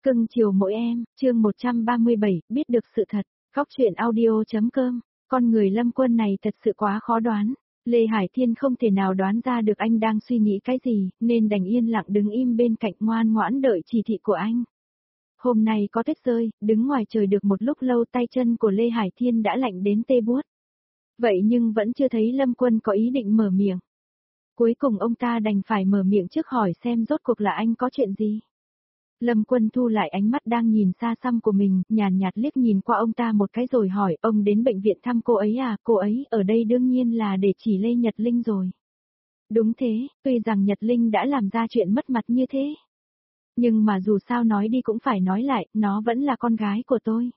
Cưng chiều mỗi em, chương 137, biết được sự thật, góc chuyện audio.com, con người Lâm Quân này thật sự quá khó đoán. Lê Hải Thiên không thể nào đoán ra được anh đang suy nghĩ cái gì, nên đành yên lặng đứng im bên cạnh ngoan ngoãn đợi chỉ thị của anh. Hôm nay có tuyết rơi, đứng ngoài trời được một lúc lâu tay chân của Lê Hải Thiên đã lạnh đến tê buốt. Vậy nhưng vẫn chưa thấy Lâm Quân có ý định mở miệng. Cuối cùng ông ta đành phải mở miệng trước hỏi xem rốt cuộc là anh có chuyện gì. Lâm Quân thu lại ánh mắt đang nhìn xa xăm của mình, nhàn nhạt liếc nhìn qua ông ta một cái rồi hỏi, ông đến bệnh viện thăm cô ấy à? Cô ấy ở đây đương nhiên là để chỉ Lê Nhật Linh rồi. Đúng thế, tuy rằng Nhật Linh đã làm ra chuyện mất mặt như thế. Nhưng mà dù sao nói đi cũng phải nói lại, nó vẫn là con gái của tôi.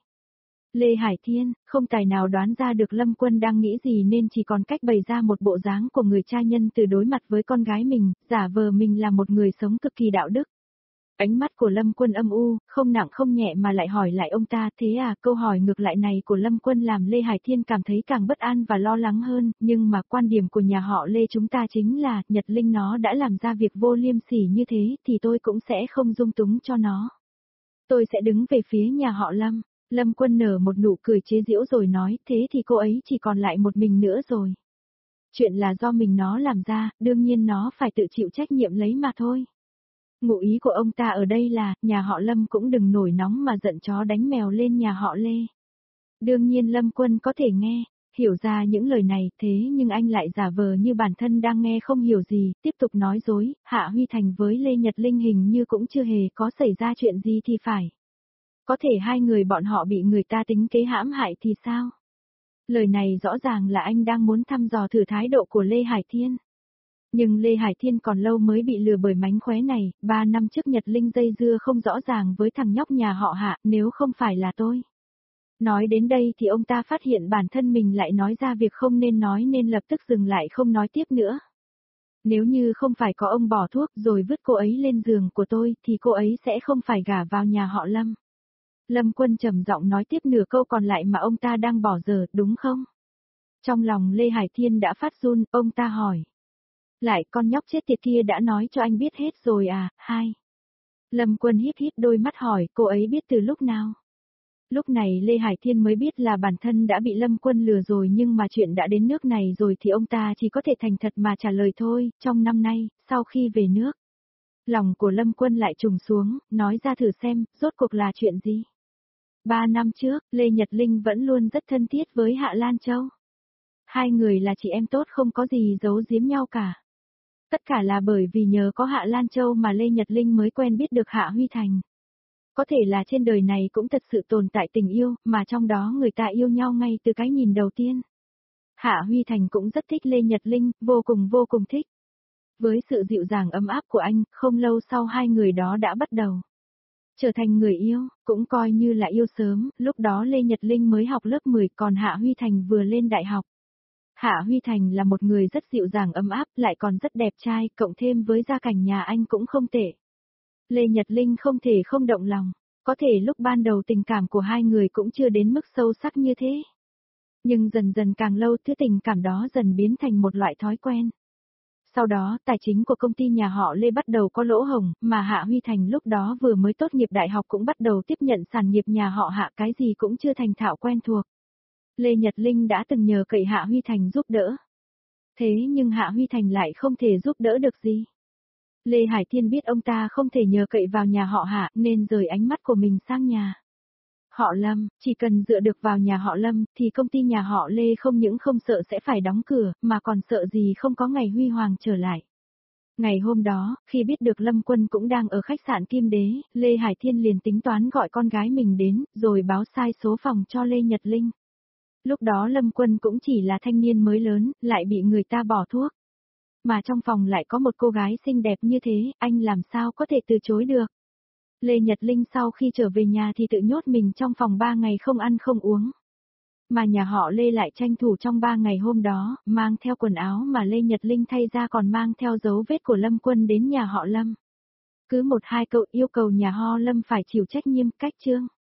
Lê Hải Thiên, không tài nào đoán ra được Lâm Quân đang nghĩ gì nên chỉ còn cách bày ra một bộ dáng của người cha nhân từ đối mặt với con gái mình, giả vờ mình là một người sống cực kỳ đạo đức. Ánh mắt của Lâm Quân âm u, không nặng không nhẹ mà lại hỏi lại ông ta, thế à? Câu hỏi ngược lại này của Lâm Quân làm Lê Hải Thiên cảm thấy càng bất an và lo lắng hơn, nhưng mà quan điểm của nhà họ Lê chúng ta chính là, Nhật Linh nó đã làm ra việc vô liêm sỉ như thế thì tôi cũng sẽ không dung túng cho nó. Tôi sẽ đứng về phía nhà họ Lâm. Lâm Quân nở một nụ cười chế giễu rồi nói, thế thì cô ấy chỉ còn lại một mình nữa rồi. Chuyện là do mình nó làm ra, đương nhiên nó phải tự chịu trách nhiệm lấy mà thôi. Ngụ ý của ông ta ở đây là, nhà họ Lâm cũng đừng nổi nóng mà giận chó đánh mèo lên nhà họ Lê. Đương nhiên Lâm Quân có thể nghe, hiểu ra những lời này, thế nhưng anh lại giả vờ như bản thân đang nghe không hiểu gì, tiếp tục nói dối, Hạ Huy Thành với Lê Nhật Linh hình như cũng chưa hề có xảy ra chuyện gì thì phải. Có thể hai người bọn họ bị người ta tính kế hãm hại thì sao? Lời này rõ ràng là anh đang muốn thăm dò thử thái độ của Lê Hải Thiên. Nhưng Lê Hải Thiên còn lâu mới bị lừa bởi mánh khóe này, 3 năm trước Nhật Linh dây dưa không rõ ràng với thằng nhóc nhà họ Hạ, nếu không phải là tôi. Nói đến đây thì ông ta phát hiện bản thân mình lại nói ra việc không nên nói nên lập tức dừng lại không nói tiếp nữa. Nếu như không phải có ông bỏ thuốc rồi vứt cô ấy lên giường của tôi thì cô ấy sẽ không phải gả vào nhà họ Lâm. Lâm Quân trầm giọng nói tiếp nửa câu còn lại mà ông ta đang bỏ dở, đúng không? Trong lòng Lê Hải Thiên đã phát run, ông ta hỏi. Lại con nhóc chết tiệt kia đã nói cho anh biết hết rồi à? Hai. Lâm Quân híp híp đôi mắt hỏi, cô ấy biết từ lúc nào? Lúc này Lê Hải Thiên mới biết là bản thân đã bị Lâm Quân lừa rồi, nhưng mà chuyện đã đến nước này rồi thì ông ta chỉ có thể thành thật mà trả lời thôi, trong năm nay, sau khi về nước. Lòng của Lâm Quân lại trùng xuống, nói ra thử xem, rốt cuộc là chuyện gì? 3 năm trước, Lê Nhật Linh vẫn luôn rất thân thiết với Hạ Lan Châu. Hai người là chị em tốt không có gì giấu giếm nhau cả. Tất cả là bởi vì nhờ có Hạ Lan Châu mà Lê Nhật Linh mới quen biết được Hạ Huy Thành. Có thể là trên đời này cũng thật sự tồn tại tình yêu, mà trong đó người ta yêu nhau ngay từ cái nhìn đầu tiên. Hạ Huy Thành cũng rất thích Lê Nhật Linh, vô cùng thích. Với sự dịu dàng ấm áp của anh, không lâu sau hai người đó đã bắt đầu trở thành người yêu, cũng coi như là yêu sớm, lúc đó Lê Nhật Linh mới học lớp 10 còn Hạ Huy Thành vừa lên đại học. Hạ Huy Thành là một người rất dịu dàng ấm áp, lại còn rất đẹp trai, cộng thêm với gia cảnh nhà anh cũng không tệ. Lê Nhật Linh không thể không động lòng, có thể lúc ban đầu tình cảm của hai người cũng chưa đến mức sâu sắc như thế. Nhưng dần dần càng lâu thứ tình cảm đó dần biến thành một loại thói quen. Sau đó, tài chính của công ty nhà họ Lê bắt đầu có lỗ hổng, mà Hạ Huy Thành lúc đó vừa mới tốt nghiệp đại học cũng bắt đầu tiếp nhận sản nghiệp nhà họ Hạ, cái gì cũng chưa thành thạo quen thuộc. Lê Nhật Linh đã từng nhờ cậy Hạ Huy Thành giúp đỡ. Thế nhưng Hạ Huy Thành lại không thể giúp đỡ được gì. Lê Hải Thiên biết ông ta không thể nhờ cậy vào nhà họ Hạ nên rời ánh mắt của mình sang nhà họ Lâm, chỉ cần dựa được vào nhà họ Lâm thì công ty nhà họ Lê không những không sợ sẽ phải đóng cửa mà còn sợ gì không có ngày huy hoàng trở lại. Ngày hôm đó, khi biết được Lâm Quân cũng đang ở khách sạn Kim Đế, Lê Hải Thiên liền tính toán gọi con gái mình đến, rồi báo sai số phòng cho Lê Nhật Linh. Lúc đó Lâm Quân cũng chỉ là thanh niên mới lớn, lại bị người ta bỏ thuốc. Mà trong phòng lại có một cô gái xinh đẹp như thế, anh làm sao có thể từ chối được. Lê Nhật Linh sau khi trở về nhà thì tự nhốt mình trong phòng 3 ngày không ăn không uống. Mà nhà họ Lê lại tranh thủ trong 3 ngày hôm đó, mang theo quần áo mà Lê Nhật Linh thay ra còn mang theo dấu vết của Lâm Quân đến nhà họ Lâm. Cứ 1-2 câu yêu cầu nhà họ Lâm phải chịu trách nhiệm cách chương.